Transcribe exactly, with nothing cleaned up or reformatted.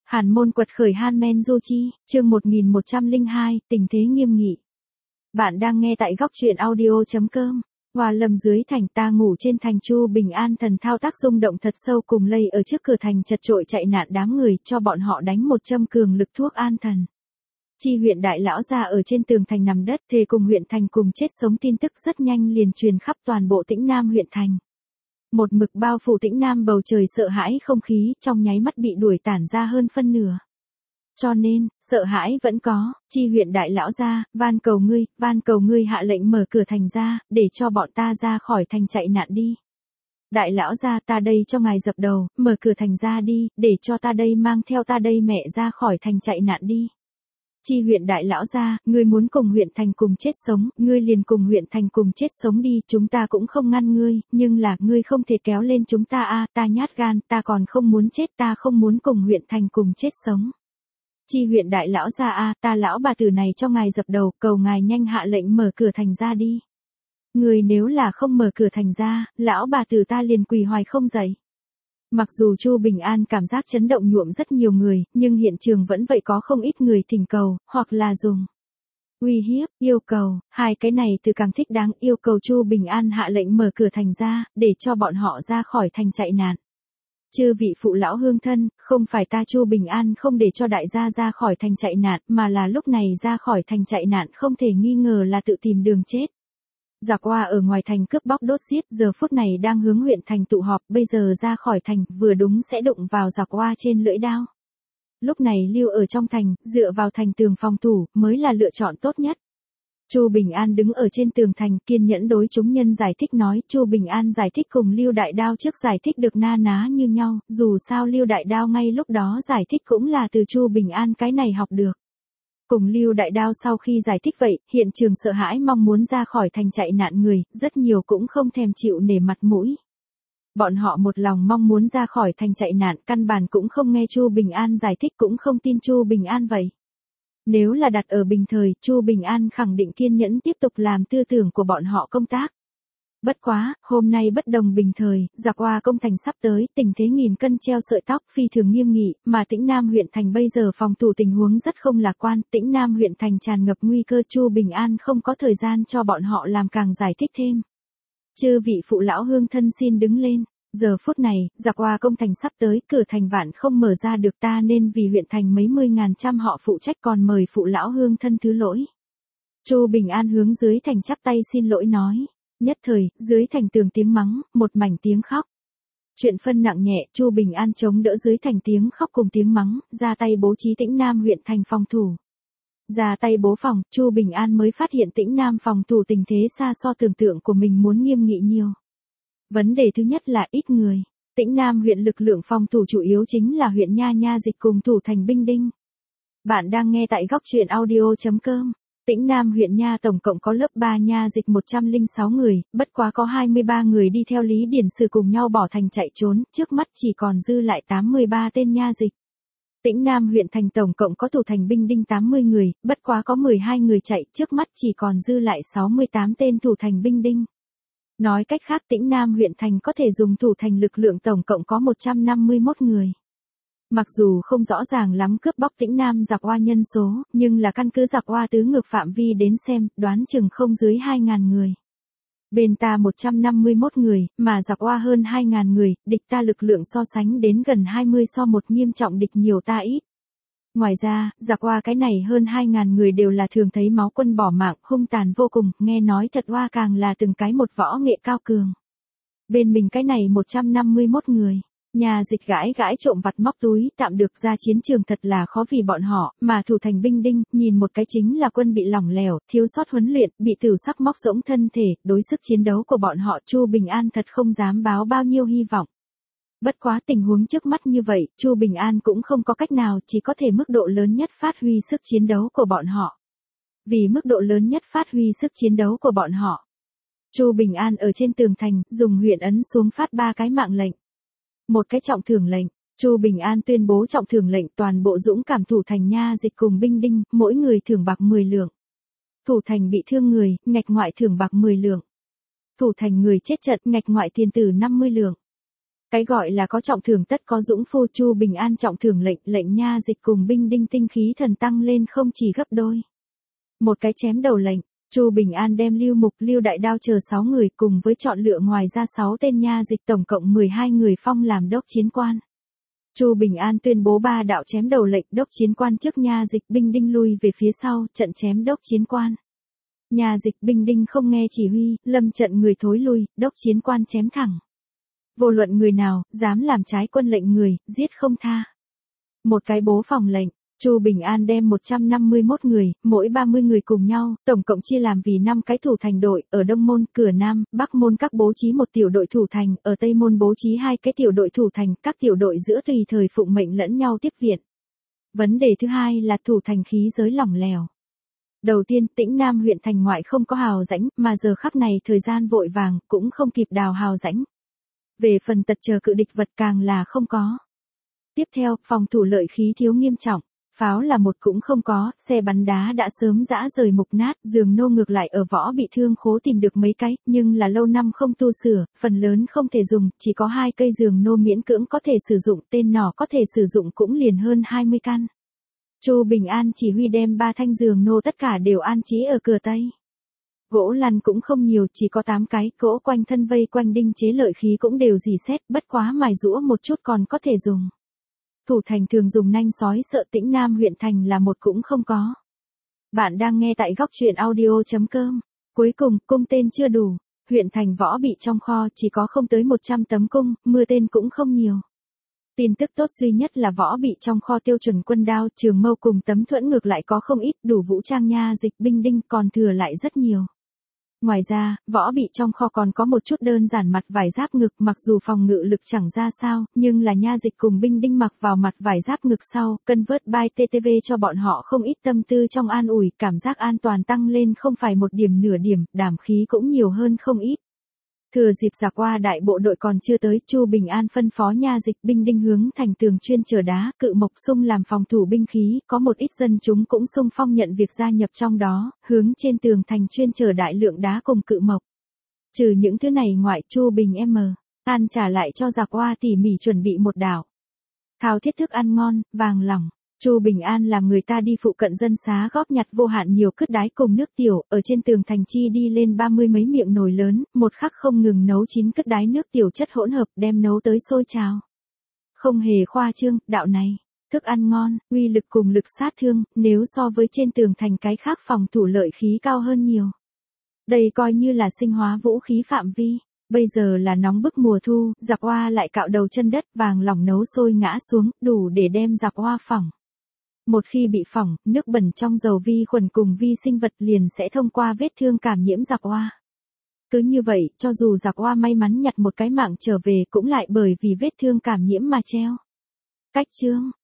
Hàn môn quật khởi Hanmen Du Chi, chương một nghìn một trăm lẻ hai, tình thế nghiêm nghị. Bạn đang nghe tại góc truyện audio chấm com. Hoa lâm dưới thành, ta ngủ trên thành. Chu Bình An thần thao tác rung động thật sâu cùng lây ở trước cửa thành chật chội chạy nạn đám người, cho bọn họ đánh một châm cường lực thuốc an thần. Chi huyện đại lão gia ở trên tường thành nằm đất thề cùng huyện thành cùng chết sống tin tức rất nhanh liền truyền khắp toàn bộ Tĩnh Nam huyện thành. Một mực bao phủ Tĩnh Nam bầu trời sợ hãi không khí, trong nháy mắt bị đuổi tản ra hơn phân nửa. Cho nên, sợ hãi vẫn có. Chi huyện đại lão gia, van cầu ngươi, van cầu ngươi hạ lệnh mở cửa thành ra, để cho bọn ta ra khỏi thành chạy nạn đi. Đại lão gia, ta đây cho ngài dập đầu, mở cửa thành ra đi, để cho ta đây mang theo ta đây mẹ ra khỏi thành chạy nạn đi. Chi huyện đại lão gia, ngươi muốn cùng huyện thành cùng chết sống, ngươi liền cùng huyện thành cùng chết sống đi, chúng ta cũng không ngăn ngươi, nhưng là, ngươi không thể kéo lên chúng ta a, ta nhát gan, ta còn không muốn chết, ta không muốn cùng huyện thành cùng chết sống. Chi huyện đại lão gia a, ta lão bà tử này cho ngài dập đầu, cầu ngài nhanh hạ lệnh mở cửa thành ra đi. Ngươi nếu là không mở cửa thành ra, lão bà tử ta liền quỳ hoài không dậy. Mặc dù Chu Bình An cảm giác chấn động nhuộm rất nhiều người, nhưng hiện trường vẫn vậy có không ít người thỉnh cầu, hoặc là dùng uy hiếp, yêu cầu, hai cái này từ càng thích đáng, yêu cầu Chu Bình An hạ lệnh mở cửa thành ra, để cho bọn họ ra khỏi thành chạy nạn. Chư vị phụ lão hương thân, không phải ta Chu Bình An không để cho đại gia ra khỏi thành chạy nạn, mà là lúc này ra khỏi thành chạy nạn không thể nghi ngờ là tự tìm đường chết. Giặc Hoa ở ngoài thành cướp bóc đốt giết, giờ phút này đang hướng huyện thành tụ họp, bây giờ ra khỏi thành, vừa đúng sẽ đụng vào Giặc Hoa trên lưỡi đao. Lúc này lưu ở trong thành, dựa vào thành tường phòng thủ, mới là lựa chọn tốt nhất. Chu Bình An đứng ở trên tường thành, kiên nhẫn đối chúng nhân giải thích nói, Chu Bình An giải thích cùng Lưu Đại Đao trước giải thích được na ná như nhau, dù sao Lưu Đại Đao ngay lúc đó giải thích cũng là từ Chu Bình An cái này học được. Cùng Lưu Đại Đao sau khi giải thích vậy, hiện trường sợ hãi mong muốn ra khỏi thành chạy nạn người, rất nhiều cũng không thèm chịu nể mặt mũi. Bọn họ một lòng mong muốn ra khỏi thành chạy nạn, căn bản cũng không nghe Chu Bình An giải thích, cũng không tin Chu Bình An vậy. Nếu là đặt ở bình thời, Chu Bình An khẳng định kiên nhẫn tiếp tục làm tư tưởng của bọn họ công tác. Bất quá, hôm nay bất đồng bình thời, Giặc Hoa công thành sắp tới, tình thế nghìn cân treo sợi tóc, phi thường nghiêm nghị, mà Tĩnh Nam huyện thành bây giờ phòng thủ tình huống rất không lạc quan, Tĩnh Nam huyện thành tràn ngập nguy cơ, Chu Bình An không có thời gian cho bọn họ làm càng giải thích thêm. Chư vị phụ lão hương thân xin đứng lên. Giờ phút này, Giặc Hoa công thành sắp tới, cửa thành vạn không mở ra được, ta nên vì huyện thành mấy mươi ngàn trăm họ phụ trách, còn mời phụ lão hương thân thứ lỗi. Chu Bình An hướng dưới thành chắp tay xin lỗi nói. Nhất thời, dưới thành tường tiếng mắng, một mảnh tiếng khóc. Chuyện phân nặng nhẹ, Chu Bình An chống đỡ dưới thành tiếng khóc cùng tiếng mắng, ra tay bố trí Tĩnh Nam huyện thành phòng thủ. Ra tay bố phòng, Chu Bình An mới phát hiện Tĩnh Nam phòng thủ tình thế xa so tưởng tượng của mình muốn nghiêm nghị nhiều. Vấn đề thứ nhất là ít người. Tĩnh Nam huyện lực lượng phòng thủ chủ yếu chính là huyện Nha Nha Dịch cùng thủ thành Binh Đinh. Bạn đang nghe tại góc truyện audio chấm com. Tĩnh Nam huyện Nha tổng cộng có lớp ba Nha Dịch một trăm lẻ sáu người, bất quá có hai mươi ba người đi theo Lý Điển Sử cùng nhau bỏ thành chạy trốn, trước mắt chỉ còn dư lại tám mươi ba tên Nha Dịch. Tĩnh Nam huyện thành tổng cộng có thủ thành Binh Đinh tám mươi người, bất quá có mười hai người chạy, trước mắt chỉ còn dư lại sáu mươi tám tên thủ thành Binh Đinh. Nói cách khác, Tĩnh Nam huyện thành có thể dùng thủ thành lực lượng tổng cộng có một trăm năm mươi mốt người. Mặc dù không rõ ràng lắm cướp bóc Tĩnh Nam Giặc Hoa nhân số, nhưng là căn cứ Giặc Hoa tứ ngược phạm vi đến xem, đoán chừng không dưới hai ngàn người. Bên ta một trăm năm mươi mốt người, mà Giặc Hoa hơn hai ngàn người, địch ta lực lượng so sánh đến gần hai mươi so một, nghiêm trọng địch nhiều ta ít. Ngoài ra, Giặc Hoa cái này hơn hai ngàn người đều là thường thấy máu quân bỏ mạng, hung tàn vô cùng, nghe nói thật Hoa càng là từng cái một võ nghệ cao cường. Bên mình cái này một trăm năm mươi mốt người. Nhà Dịch gãi gãi trộm vặt móc túi, tạm được ra chiến trường thật là khó vì bọn họ, mà thủ thành Binh Đinh, nhìn một cái chính là quân bị lỏng lẻo, thiếu sót huấn luyện, bị tử sắc móc rỗng thân thể, đối sức chiến đấu của bọn họ Chu Bình An thật không dám báo bao nhiêu hy vọng. Bất quá tình huống trước mắt như vậy, Chu Bình An cũng không có cách nào, chỉ có thể mức độ lớn nhất phát huy sức chiến đấu của bọn họ. Vì mức độ lớn nhất phát huy sức chiến đấu của bọn họ, Chu Bình An ở trên tường thành, dùng huyện ấn xuống phát ba cái mạng lệnh. Một cái trọng thưởng lệnh, Chu Bình An tuyên bố trọng thưởng lệnh toàn bộ dũng cảm thủ thành Nha Dịch cùng Binh Đinh, mỗi người thưởng bạc mười lượng. Thủ thành bị thương người, ngạch ngoại thưởng bạc mười lượng. Thủ thành người chết trận, ngạch ngoại tiền tử năm mươi lượng. Cái gọi là có trọng thưởng tất có dũng phu, Chu Bình An trọng thưởng lệnh, lệnh nha dịch cùng binh đinh tinh khí thần tăng lên không chỉ gấp đôi. Một cái chém đầu lệnh, Chu Bình An đem Lưu Mục, Lưu Đại Đao chờ sáu người cùng với chọn lựa ngoài ra sáu tên nha dịch tổng cộng mười hai người phong làm đốc chiến quan. Chu Bình An tuyên bố ba đạo chém đầu lệnh, đốc chiến quan trước nha dịch binh đinh lui về phía sau, trận chém đốc chiến quan. Nha dịch binh đinh không nghe chỉ huy, lâm trận người thối lui, đốc chiến quan chém thẳng. Vô luận người nào, dám làm trái quân lệnh người, giết không tha. Một cái bố phòng lệnh, Chu Bình An đem một trăm năm mươi mốt người, mỗi ba mươi người cùng nhau, tổng cộng chia làm vì năm cái thủ thành đội, ở Đông Môn, Cửa Nam, Bắc Môn các bố trí một tiểu đội thủ thành, ở Tây Môn bố trí hai cái tiểu đội thủ thành, các tiểu đội giữa tùy thời phụng mệnh lẫn nhau tiếp viện. Vấn đề thứ hai là thủ thành khí giới lỏng lẻo. Đầu tiên, Tĩnh Nam huyện thành ngoại không có hào rãnh, mà giờ khắc này thời gian vội vàng, cũng không kịp đào hào rãnh. Về phần tật chờ cự địch vật càng là không có. Tiếp theo, phòng thủ lợi khí thiếu nghiêm trọng. Pháo là một cũng không có, xe bắn đá đã sớm giã rời mục nát, giường nô ngược lại ở võ bị thương khố tìm được mấy cái, nhưng là lâu năm không tu sửa, phần lớn không thể dùng, chỉ có hai cây giường nô miễn cưỡng có thể sử dụng, tên nỏ có thể sử dụng cũng liền hơn hai mươi căn. Chu Bình An chỉ huy đem ba thanh giường nô tất cả đều an trí ở cửa Tây. Gỗ lăn cũng không nhiều, chỉ có tám cái, gỗ quanh thân vây quanh đinh chế lợi khí cũng đều dì xét, bất quá mài rũa một chút còn có thể dùng. Thủ thành thường dùng nanh sói sợ, Tĩnh Nam huyện thành là một cũng không có. Bạn đang nghe tại góc truyện audio chấm com. Cuối cùng, cung tên chưa đủ. Huyện thành võ bị trong kho chỉ có không tới một trăm tấm cung, mưa tên cũng không nhiều. Tin tức tốt duy nhất là võ bị trong kho tiêu chuẩn quân đao, trường mâu cùng tấm thuẫn ngược lại có không ít, đủ vũ trang nha dịch binh đinh còn thừa lại rất nhiều. Ngoài ra, võ bị trong kho còn có một chút đơn giản mặt vải giáp ngực, mặc dù phòng ngự lực chẳng ra sao, nhưng là nha dịch cùng binh đinh mặc vào mặt vải giáp ngực sau, cân vớt by tê tê vê cho bọn họ không ít tâm tư trong an ủi, cảm giác an toàn tăng lên không phải một điểm nửa điểm, đảm khí cũng nhiều hơn không ít. Thừa dịp giặc qua đại bộ đội còn chưa tới, Chu Bình An phân phó nha dịch binh đinh hướng thành tường chuyên chở đá, cự mộc xung làm phòng thủ binh khí, có một ít dân chúng cũng xung phong nhận việc gia nhập trong đó, hướng trên tường thành chuyên chở đại lượng đá cùng cự mộc. Trừ những thứ này ngoại, Chu Bình M. An trả lại cho giặc qua tỉ mỉ chuẩn bị một đảo thao thiết thức ăn ngon, vàng lỏng. Chu Bình An làm người ta đi phụ cận dân xá góp nhặt vô hạn nhiều cứt đái cùng nước tiểu, ở trên tường thành chi đi lên ba mươi mấy miệng nồi lớn, một khắc không ngừng nấu chín cứt đái nước tiểu chất hỗn hợp, đem nấu tới sôi trào. Không hề khoa trương, đạo này, thức ăn ngon, uy lực cùng lực sát thương, nếu so với trên tường thành cái khác phòng thủ lợi khí cao hơn nhiều. Đây coi như là sinh hóa vũ khí phạm vi. Bây giờ là nóng bức mùa thu, giặc hoa lại cạo đầu chân đất, vàng lỏng nấu sôi ngã xuống, đủ để đem giặc hoa phỏng. Một khi bị phỏng, nước bẩn trong dầu vi khuẩn cùng vi sinh vật liền sẽ thông qua vết thương cảm nhiễm giặc hoa. Cứ như vậy, cho dù giặc hoa may mắn nhặt một cái mạng trở về cũng lại bởi vì vết thương cảm nhiễm mà treo. Cách chương